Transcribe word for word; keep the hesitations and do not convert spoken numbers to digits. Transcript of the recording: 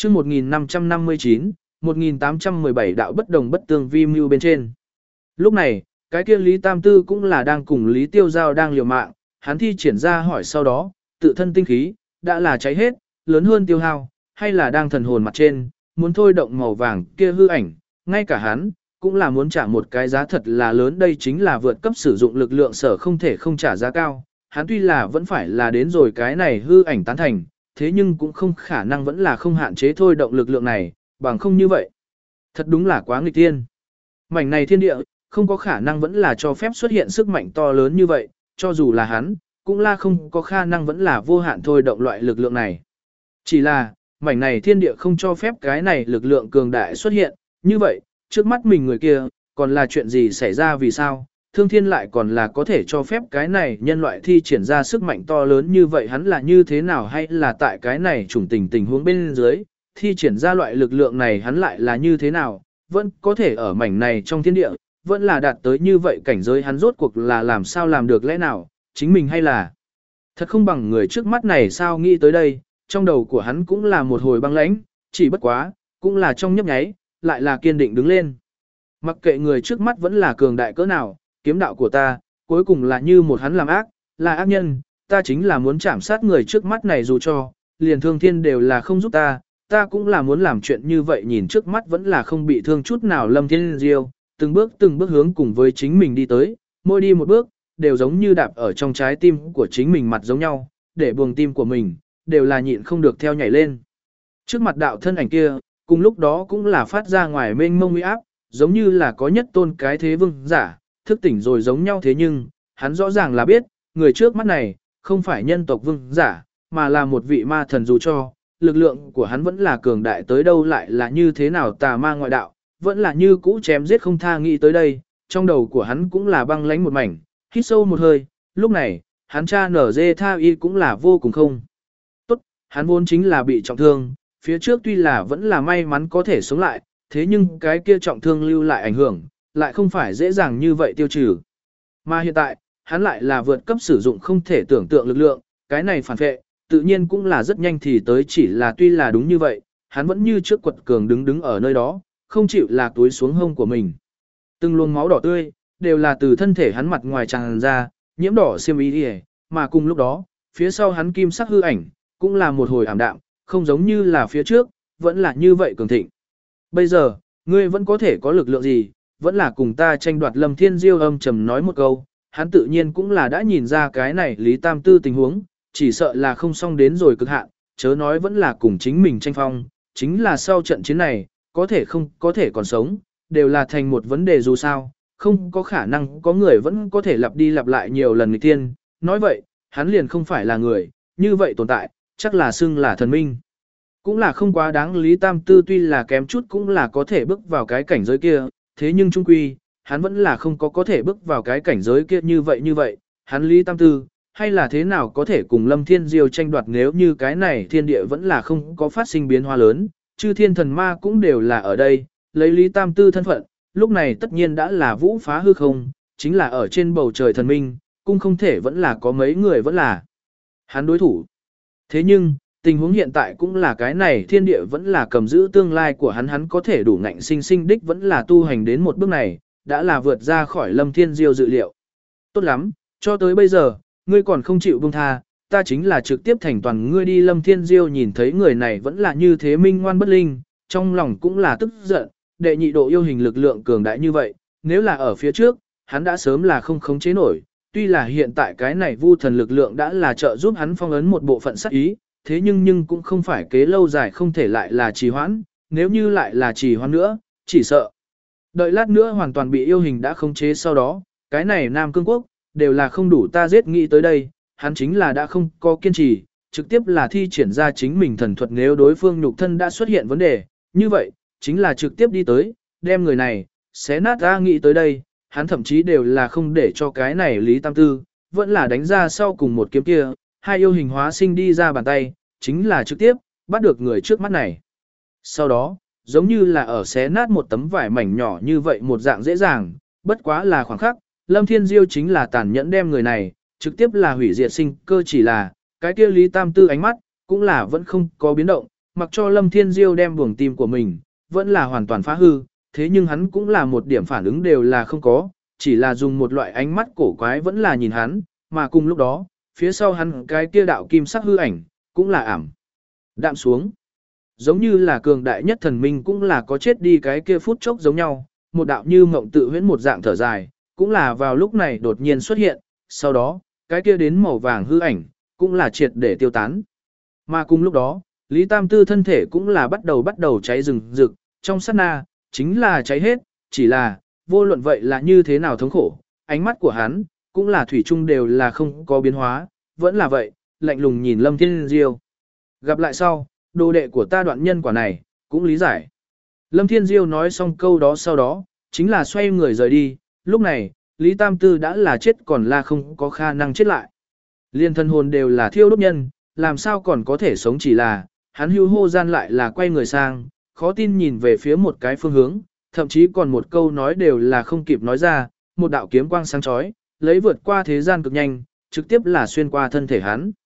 chương một nghìn năm trăm năm mươi chín, một nghìn tám trăm mười bảy đạo bất đồng bất tương vi mưu bên trên. Lúc này, cái kia Lý Tam Tư cũng là đang cùng Lý Tiêu Giao đang liều mạng, hắn thi triển ra hỏi sau đó, tự thân tinh khí, đã là cháy hết, lớn hơn tiêu hao, hay là đang thần hồn mặt trên, muốn thôi động màu vàng kia hư ảnh, ngay cả hắn, cũng là muốn trả một cái giá thật là lớn, đây chính là vượt cấp sử dụng lực lượng sở không thể không trả giá cao. Hắn tuy là vẫn phải là đến rồi cái này hư ảnh tán thành, thế nhưng cũng không khả năng vẫn là không hạn chế thôi động lực lượng này, bằng không như vậy. Thật đúng là quá nghịch thiên. Mảnh này thiên địa, không có khả năng vẫn là cho phép xuất hiện sức mạnh to lớn như vậy, cho dù là hắn, cũng là không có khả năng vẫn là vô hạn thôi động loại lực lượng này. Chỉ là, mảnh này thiên địa không cho phép cái này lực lượng cường đại xuất hiện, như vậy, trước mắt mình người kia, còn là chuyện gì xảy ra vì sao, thương thiên lại còn là có thể cho phép cái này nhân loại thi triển ra sức mạnh to lớn như vậy, hắn là như thế nào, hay là tại cái này chủng tình tình huống bên dưới, thi triển ra loại lực lượng này hắn lại là như thế nào, vẫn có thể ở mảnh này trong thiên địa, vẫn là đạt tới như vậy cảnh giới, hắn rốt cuộc là làm sao làm được, lẽ nào, chính mình hay là thật không bằng người trước mắt này sao, nghĩ tới đây, trong đầu của hắn cũng là một hồi băng lãnh, chỉ bất quá, cũng là trong nhấp nháy, lại là kiên định đứng lên. Mặc kệ người trước mắt vẫn là cường đại cỡ nào, kiếm đạo của ta, cuối cùng là như một hắn làm ác, là ác nhân, ta chính là muốn chạm sát người trước mắt này, dù cho, liền thương thiên đều là không giúp ta, ta cũng là muốn làm chuyện như vậy, nhìn trước mắt vẫn là không bị thương chút nào Lâm Thiên Diêu, từng bước từng bước hướng cùng với chính mình đi tới, mỗi đi một bước, đều giống như đạp ở trong trái tim của chính mình mặt giống nhau, để buồng tim của mình, đều là nhịn không được theo nhảy lên. Trước mặt đạo thân ảnh kia, cùng lúc đó cũng là phát ra ngoài mênh mông uy áp, giống như là có nhất tôn cái thế vương giả, thức tỉnh rồi giống nhau, thế nhưng, hắn rõ ràng là biết, người trước mắt này, không phải nhân tộc vương giả, mà là một vị ma thần, dù cho, lực lượng của hắn vẫn là cường đại tới đâu, lại là như thế nào tà ma ngoại đạo, vẫn là như cũ chém giết không tha, nghĩ tới đây, trong đầu của hắn cũng là băng lánh một mảnh, hít sâu một hơi, lúc này, hắn cha nở dê tha y cũng là vô cùng không tốt, hắn vốn chính là bị trọng thương, phía trước tuy là vẫn là may mắn có thể sống lại, thế nhưng cái kia trọng thương lưu lại ảnh hưởng, lại không phải dễ dàng như vậy tiêu trừ. Mà hiện tại, hắn lại là vượt cấp sử dụng không thể tưởng tượng lực lượng, cái này phản vệ, tự nhiên cũng là rất nhanh thì tới, chỉ là tuy là đúng như vậy, hắn vẫn như trước quật cường đứng đứng ở nơi đó, không chịu lạc túi xuống hông của mình. Từng luồng máu đỏ tươi, đều là từ thân thể hắn mặt ngoài tràn ra, nhiễm đỏ xiêm y đi, mà cùng lúc đó, phía sau hắn kim sắc hư ảnh, cũng là một hồi ảm đạm, không giống như là phía trước, vẫn là như vậy cường thịnh. Bây giờ, ngươi vẫn có thể có lực lượng gì, vẫn là cùng ta tranh đoạt. Lâm Thiên Diêu âm trầm nói một câu, hắn tự nhiên cũng là đã nhìn ra cái này Lý Tam Tư tình huống, chỉ sợ là không xong đến rồi cực hạn, chớ nói vẫn là cùng chính mình tranh phong, chính là sau trận chiến này, có thể không có thể còn sống, đều là thành một vấn đề, dù sao, không có khả năng có người vẫn có thể lặp đi lặp lại nhiều lần nghịch tiên, nói vậy, hắn liền không phải là người, như vậy tồn tại, chắc là xưng là thần minh. Cũng là không quá đáng, Lý Tam Tư tuy là kém chút cũng là có thể bước vào cái cảnh giới kia, thế nhưng trung quy, hắn vẫn là không có có thể bước vào cái cảnh giới kia, như vậy như vậy, hắn Lý Tam Tư, hay là thế nào có thể cùng Lâm Thiên Diêu tranh đoạt, nếu như cái này thiên địa vẫn là không có phát sinh biến hóa lớn, chư thiên thần ma cũng đều là ở đây, lấy Lý Tam Tư thân phận, lúc này tất nhiên đã là vũ phá hư không, chính là ở trên bầu trời thần minh, cũng không thể vẫn là có mấy người vẫn là hắn đối thủ. Thế nhưng, tình huống hiện tại cũng là cái này thiên địa vẫn là cầm giữ tương lai của hắn, hắn có thể đủ ngạnh sinh sinh đích vẫn là tu hành đến một bước này, đã là vượt ra khỏi Lâm Thiên Diêu dự liệu. Tốt lắm, cho tới bây giờ, ngươi còn không chịu buông tha, ta chính là trực tiếp thành toàn ngươi đi. Lâm Thiên Diêu nhìn thấy người này vẫn là như thế minh ngoan bất linh, trong lòng cũng là tức giận, đệ nhị độ yêu hình lực lượng cường đại như vậy, nếu là ở phía trước, hắn đã sớm là không khống chế nổi, tuy là hiện tại cái này vu thần lực lượng đã là trợ giúp hắn phong ấn một bộ phận sát ý, thế nhưng nhưng cũng không phải kế lâu dài không thể lại là trì hoãn, nếu như lại là trì hoãn nữa, chỉ sợ đợi lát nữa hoàn toàn bị yêu hình đã khống chế, sau đó, cái này Nam Cương Quốc, đều là không đủ ta giết. Nghĩ tới đây, hắn chính là đã không có kiên trì, trực tiếp là thi triển ra chính mình thần thuật, nếu đối phương nhục thân đã xuất hiện vấn đề, như vậy, chính là trực tiếp đi tới, đem người này, xé nát ra. Nghĩ tới đây, hắn thậm chí đều là không để cho cái này Lý Tam Tư, vẫn là đánh ra sau cùng một kiếm kia, hai yêu hình hóa sinh đi ra bàn tay, chính là trực tiếp, bắt được người trước mắt này. Sau đó, giống như là ở xé nát một tấm vải mảnh nhỏ như vậy một dạng dễ dàng, bất quá là khoảng khắc, Lâm Thiên Diêu chính là tàn nhẫn đem người này, trực tiếp là hủy diệt sinh cơ, chỉ là, cái kia Lý Tam Tư ánh mắt, cũng là vẫn không có biến động, mặc cho Lâm Thiên Diêu đem buồng tim của mình, vẫn là hoàn toàn phá hư, thế nhưng hắn cũng là một điểm phản ứng đều là không có, chỉ là dùng một loại ánh mắt cổ quái vẫn là nhìn hắn, mà cùng lúc đó, phía sau hắn cái kia đạo kim sắc hư ảnh, cũng là ảm. Đạm xuống. Giống như là cường đại nhất thần minh cũng là có chết đi cái kia phút chốc giống nhau, một đạo như mộng tự huyễn một dạng thở dài, cũng là vào lúc này đột nhiên xuất hiện, sau đó, cái kia đến màu vàng hư ảnh, cũng là triệt để tiêu tán. Mà cùng lúc đó, Lý Tam Tư thân thể cũng là bắt đầu bắt đầu cháy rừng rực, trong sát na, chính là cháy hết, chỉ là, vô luận vậy là như thế nào thống khổ, ánh mắt của hắn, cũng là thủy chung đều là không có biến hóa, vẫn là vậy, lạnh lùng nhìn Lâm Thiên Diêu. Gặp lại sau, đồ đệ của ta đoạn nhân quả này, cũng lý giải. Lâm Thiên Diêu nói xong câu đó sau đó, chính là xoay người rời đi, lúc này, Lý Tam Tư đã là chết còn là không có khả năng chết lại. Liên thân hồn đều là thiêu đốt nhân, làm sao còn có thể sống chỉ là, hắn hưu hô gian lại là quay người sang, khó tin nhìn về phía một cái phương hướng, thậm chí còn một câu nói đều là không kịp nói ra, một đạo kiếm quang sáng chói, lấy vượt qua thế gian cực nhanh, trực tiếp là xuyên qua thân thể hắn.